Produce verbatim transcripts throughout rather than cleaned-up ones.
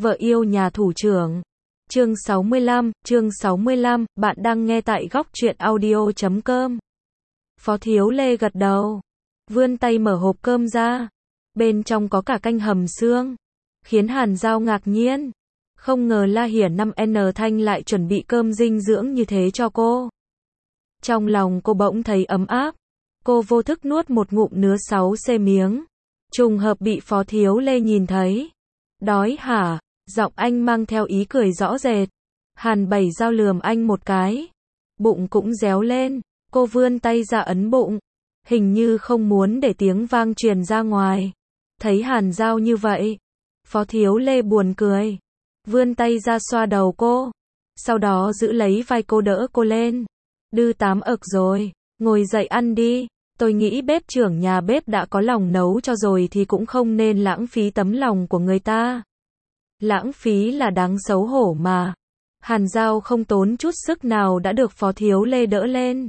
Vợ yêu nhà thủ trưởng. Chương sáu mươi lăm, chương sáu mươi lăm, bạn đang nghe tại góc truyện audio chấm com. Phó Thiếu Lê gật đầu, vươn tay mở hộp cơm ra. Bên trong có cả canh hầm xương, khiến Hàn Dao ngạc nhiên. Không ngờ La Hiển năm N Thanh lại chuẩn bị cơm dinh dưỡng như thế cho cô. Trong lòng cô bỗng thấy ấm áp. Cô vô thức nuốt một ngụm nứa sáu xê miếng. Trùng hợp bị Phó Thiếu Lê nhìn thấy. Đói hả? Giọng anh mang theo ý cười rõ rệt. Hàn Bảy Dao lườm anh một cái. Bụng cũng réo lên. Cô vươn tay ra ấn bụng. Hình như không muốn để tiếng vang truyền ra ngoài. Thấy Hàn Dao như vậy, Phó Thiếu Lê buồn cười. Vươn tay ra xoa đầu cô. Sau đó giữ lấy vai cô đỡ cô lên. Đư tám ực rồi. Ngồi dậy ăn đi. Tôi nghĩ bếp trưởng nhà bếp đã có lòng nấu cho rồi thì cũng không nên lãng phí tấm lòng của người ta. Lãng phí là đáng xấu hổ mà. Hàn Dao không tốn chút sức nào đã được Phó Thiếu Lê đỡ lên.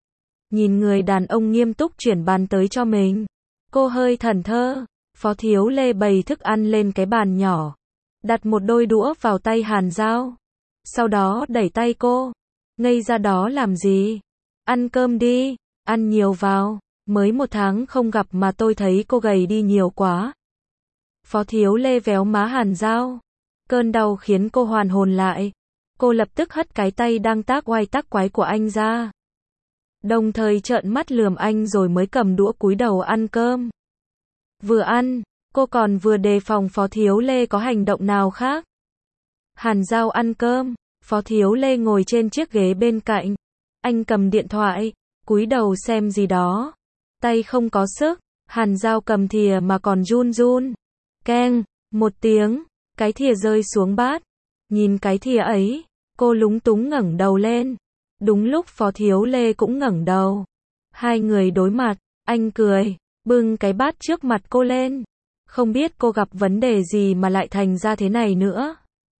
Nhìn người đàn ông nghiêm túc chuyển bàn tới cho mình. Cô hơi thẫn thờ. Phó Thiếu Lê bày thức ăn lên cái bàn nhỏ. Đặt một đôi đũa vào tay Hàn Dao. Sau đó đẩy tay cô. Ngây ra đó làm gì? Ăn cơm đi. Ăn nhiều vào. Mới một tháng không gặp mà tôi thấy cô gầy đi nhiều quá. Phó Thiếu Lê véo má Hàn Dao. Cơn đau khiến cô hoàn hồn lại. Cô lập tức hất cái tay đang tác oai tác quái của anh ra. Đồng thời trợn mắt lườm anh rồi mới cầm đũa cúi đầu ăn cơm. Vừa ăn, cô còn vừa đề phòng Phó Thiếu Lê có hành động nào khác. Hàn Dao ăn cơm, Phó Thiếu Lê ngồi trên chiếc ghế bên cạnh. Anh cầm điện thoại, cúi đầu xem gì đó. Tay không có sức, Hàn Dao cầm thìa mà còn run run. Keng, một tiếng, cái thìa rơi xuống bát. Nhìn cái thìa ấy, cô lúng túng ngẩng đầu lên. Đúng lúc Phó Thiếu Lê cũng ngẩng đầu. Hai người đối mặt, anh cười, bưng cái bát trước mặt cô lên. Không biết cô gặp vấn đề gì mà lại thành ra thế này nữa.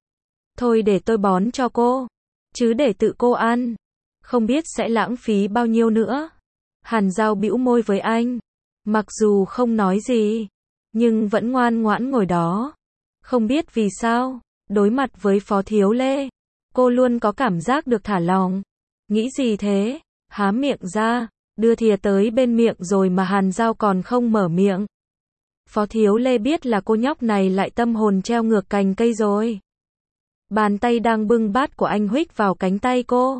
Thôi để tôi bón cho cô, chứ để tự cô ăn, không biết sẽ lãng phí bao nhiêu nữa. Hàn Dao bĩu môi với anh. Mặc dù không nói gì, nhưng vẫn ngoan ngoãn ngồi đó. Không biết vì sao, đối mặt với Phó Thiếu Lê, cô luôn có cảm giác được thả lỏng. Nghĩ gì thế? Há miệng ra, đưa thìa tới bên miệng rồi mà Hàn Dao còn không mở miệng. Phó Thiếu Lê biết là cô nhóc này lại tâm hồn treo ngược cành cây rồi. Bàn tay đang bưng bát của anh huých vào cánh tay cô.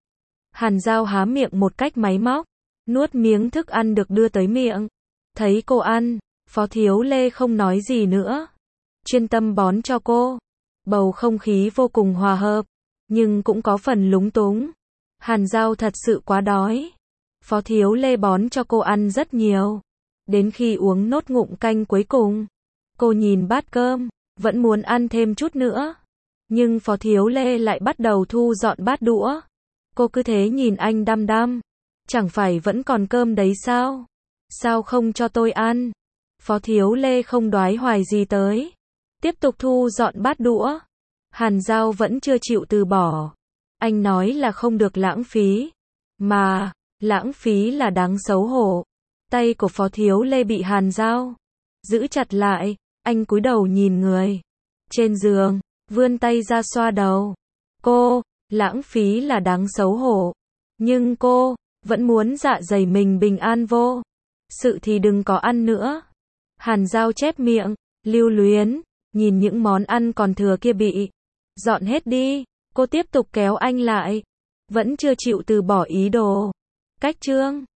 Hàn Dao há miệng một cách máy móc, nuốt miếng thức ăn được đưa tới miệng. Thấy cô ăn, Phó Thiếu Lê không nói gì nữa. Chuyên tâm bón cho cô. Bầu không khí vô cùng hòa hợp, nhưng cũng có phần lúng túng. Hàn Dao thật sự quá đói. Phó Thiếu Lê bón cho cô ăn rất nhiều. Đến khi uống nốt ngụm canh cuối cùng, cô nhìn bát cơm, vẫn muốn ăn thêm chút nữa. Nhưng Phó Thiếu Lê lại bắt đầu thu dọn bát đũa. Cô cứ thế nhìn anh đăm đăm. Chẳng phải vẫn còn cơm đấy sao? Sao không cho tôi ăn? Phó Thiếu Lê không đoái hoài gì tới. Tiếp tục thu dọn bát đũa. Hàn Dao vẫn chưa chịu từ bỏ. Anh nói là không được lãng phí. Mà, lãng phí là đáng xấu hổ. Tay của Phó Thiếu Lê bị Hàn Dao giữ chặt lại. Anh cúi đầu nhìn người trên giường, vươn tay ra xoa đầu. Cô, lãng phí là đáng xấu hổ. Nhưng cô, vẫn muốn dạ dày mình bình an vô sự thì đừng có ăn nữa. Hàn Dao chép miệng, lưu luyến, nhìn những món ăn còn thừa kia bị dọn hết đi. Cô tiếp tục kéo anh lại. Vẫn chưa chịu từ bỏ ý đồ. Cách chương